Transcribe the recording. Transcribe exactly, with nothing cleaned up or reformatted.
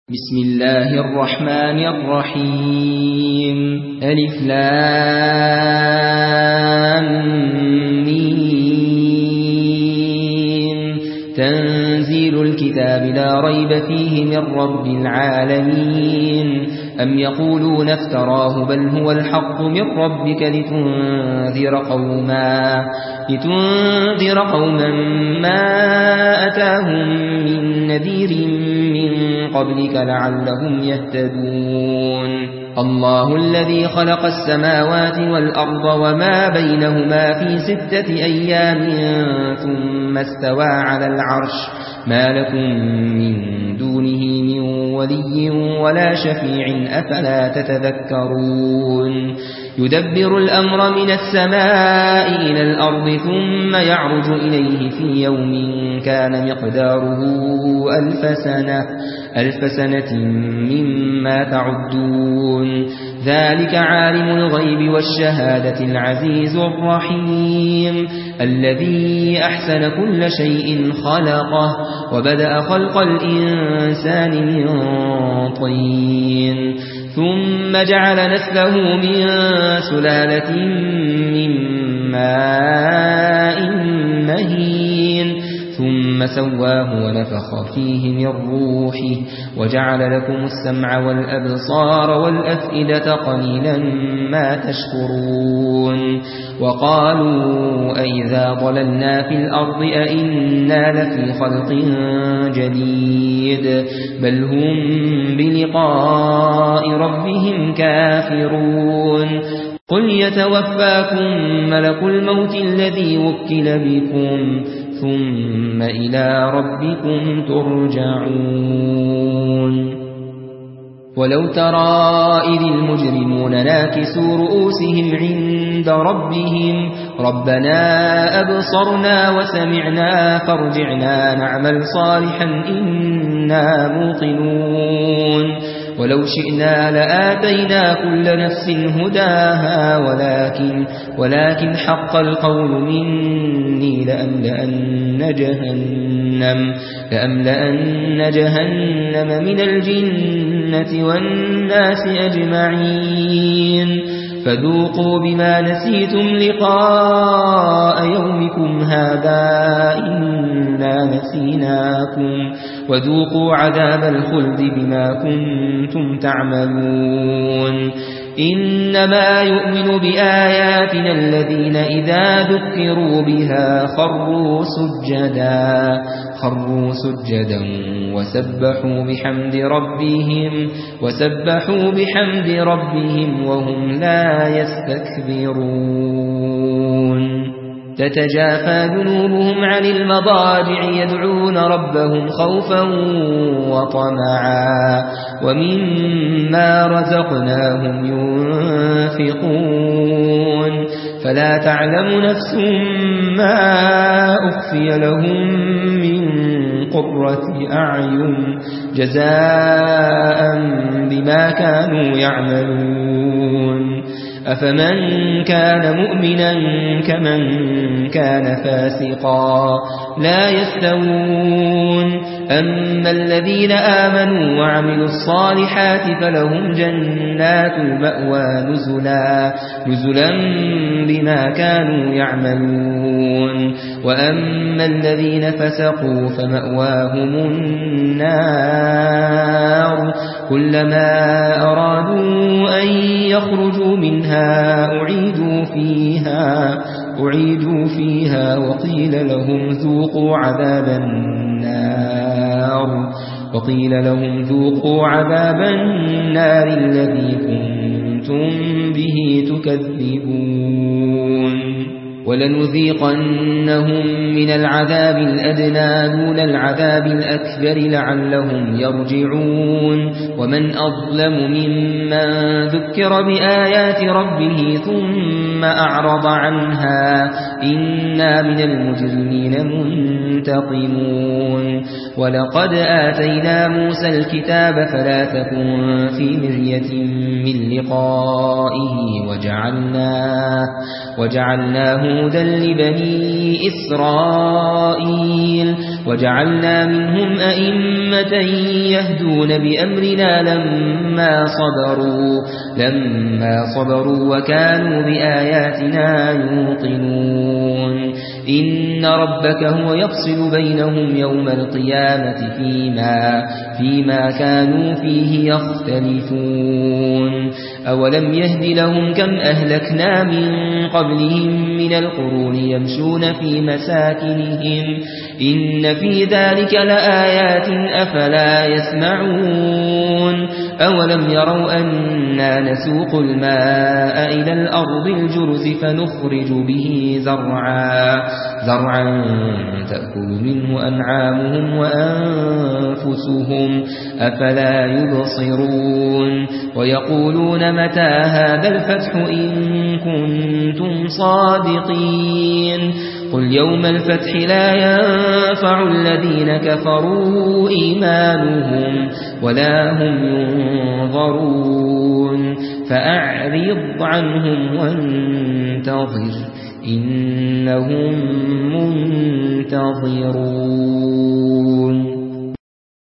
بسم الله الرحمن الرحيم ألف لام ميم تنزيل الكتاب لا ريب فيه من رب العالمين أم يقولون افتراه بل هو الحق من ربك لتنذر قوما لتنذر قوما ما أتاهم من نذير من قبلك لعلهم يهتدون الله الذي خلق السماوات والأرض وما بينهما في ستة أيام ثم استوى على العرش ما لكم من دونه من ولي ولا شفيع أفلا تتذكرون يدبر الأمر من السماء إلى الأرض ثم يعرج إليه في يوم كان مقداره ألف سنة ألف سنة مما تعدون ذلك عالم الغيب والشهادة العزيز الرحيم الذي أحسن كل شيء خلقه وبدأ خلق الإنسان من طين ثم جعل نسله من سلالة من ماء مهين ثم سواه ونفخ فيه من روحه وجعل لكم السمع والأبصار والأفئدة قليلا ما تشكرون وقالوا أئذا ضللنا في الأرض أئنا لفي خلق جديد بل هم بلقاء ربهم كافرون قل يتوفاكم ملك الموت الذي وكل بكم ثم إلى ربكم ترجعون ولو ترى إذ المجرمون ناكسوا رؤوسهم عند ربهم ربنا أبصرنا وسمعنا فارجعنا نعمل صالحا إنا موقنون ولو شئنا لآتينا كل نفس هداها ولكن, ولكن حق القول مني لأملأن جهنم, لأملأن جهنم من الجنة والناس أجمعين فذوقوا بما نسيتم لقاء يومكم هذا إنا نسيناكم وذوقوا عذاب الخلد بما كنتم تعملون إنما يؤمن بآياتنا الذين إذا ذكروا بها خروا سجدا خروا سجدا وسبحوا بحمد ربهم وسبحوا بحمد ربهم وهم لا يستكبرون تتجافى جنوبهم عن المضاجع يدعون ربهم خوفا وطمعا ومما رزقناهم ينفقون فلا تعلم نفس ما أخفي لهم من قرة أعين جزاء بما كانوا يعملون أفمن كان مؤمنا كمن كان فاسقا لا يستوون أما الذين آمنوا وعملوا الصالحات فلهم جنات المأوى نزلا, نزلا بما كانوا يعملون وأما الذين فسقوا فمأواهم النار كلما أرادوا أن يخرجوا منها أعيدوا فيها أعيدوا فيها وقيل لهم ذوقوا عذاب النار وقيل لهم ذوقوا عذاب النار الذي كنتم به تكذبون ولنذيقنهم من العذاب الأدنى دون العذاب الأكبر لعلهم يرجعون ومن أظلم ممن ذكر بآيات ربه ثم أعرض عنها إنا من المجرمين منتقمون ولقد آتينا موسى الكتاب فلا تكن في مرية من لقائه وجعلناه, وجعلناه هدى لبني إسرائيل وجعلنا منهم أئمة يهدون بأمرنا لما صبروا لما صبروا وكانوا بآياتنا يوقنون إن ربك هو يفصل بينهم يوم القيامة فيما فيما كانوا فيه يختلفون أولم يهد لهم كم أهلكنا من قبلهم من القرون يمشون في مساكنهم إن في ذلك لآيات أفلا يسمعون أولم يروا أنا نسوق الماء إلى الأرض الجرز فنخرج به زرعا زرعا تأكل منه أنعامهم وأنفسهم أفلا يبصرون ويقولون متى هذا الفتح إن كنتم صادقين قل يوم الفتح لا ينفع الذين كفروا إيمانهم ولا هم ينظرون فأعرض عنهم وانتظر إنهم منتظرون